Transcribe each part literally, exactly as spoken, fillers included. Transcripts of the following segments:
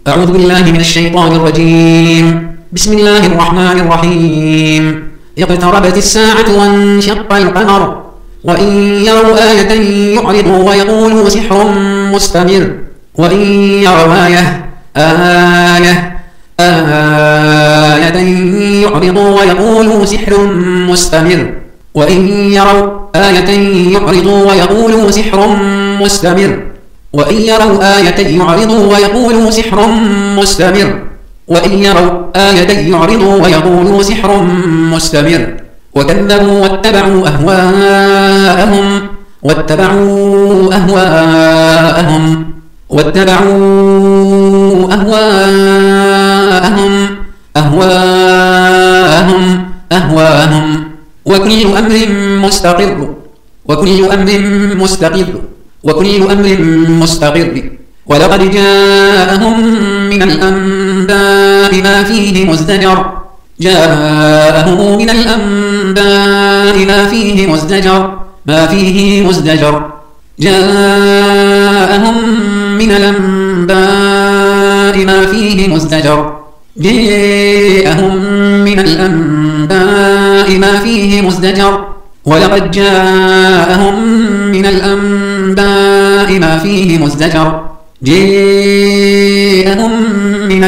أعوذ بالله من الشيطان الرجيم. بسم الله الرحمن الرحيم. اقتربت الساعة وانشق القمر وإن يروا آية يعرضوا ويقولوا سحر مستمر وإن يروا آية آية آية يعرضوا ويقولوا سحر مستمر وإن يروا آية يعرضوا ويقولوا سحر مستمر وإن يروا آية يعرضوا ويقولوا سحر مستمر وإن يروا آية يعرضوا ويقولوا سحر مستمر وكذبوا واتبعوا أهواءهم واتبعوا أهواءهم واتبعوا أهواءهم أهواءهم أهواءهم وكل أمر مستقر وكل أمر مستقر وكل أمر مستقر ولقد جاءهم من الأنباء ما فيه مزدجر جاءهم من الأنباء ما فيه مزدجر ما فيه مزدجر جاءهم من الأنباء ما فيه مزدجر جاءهم من الأنباء ما فيه مزدجر ولقد جاءهم من الأنباء ما فيه مزدجر جاءهم من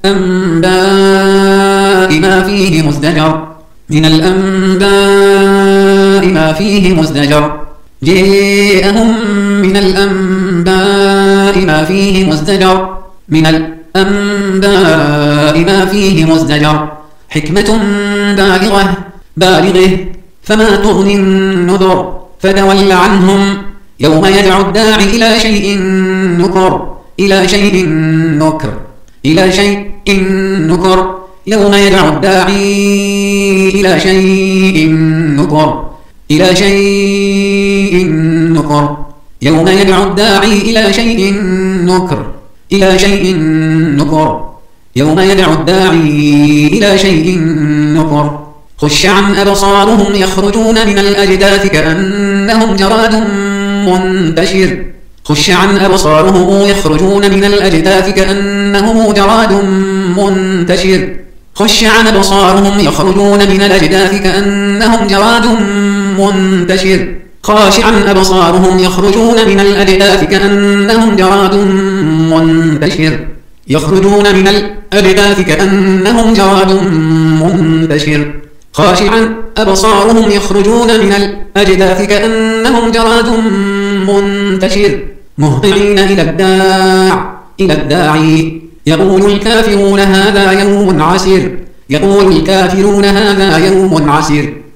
الأنباء ما فيه مزدجر من الأنباء ما فيه مزدجر جاءهم من الأنباء ما فيه مزدجر من الأنباء ما فيه مزدجر حكمة بالغة بالغه فما تغني النذر فتول عنهم يوم يدعو الداعي إلى شيء نكر إلى شيء نكر إلى شيء نكر يوم يدعو الداعي إلى شيء نكر إلى شيء نكر يوم يدعو الداعي إلى شيء نكر إلى شيء نكر يوم يدعو الداعي إلى شيء نكر خش عن أبصارهم يخرجون من الأجداث كأنهم جراد منتشر خش عن أبصارهم يخرجون من الأجداث كأنهم جراد منتشر خش عن أبصارهم يخرجون من الأجداث كأنهم جراد منتشر خاشعا أبصارهم يخرجون من الأجداث كأنهم جراد منتشر يخرجون من الأجداث كأنهم جراد منتشر خاشعا أبصارهم يخرجون من الأجداث كأنهم جراد منتشر مهطعين إلى الداع إلى الداعي يقول الكافرون هذا يوم عسير يقول الكافرون هذا يوم عسير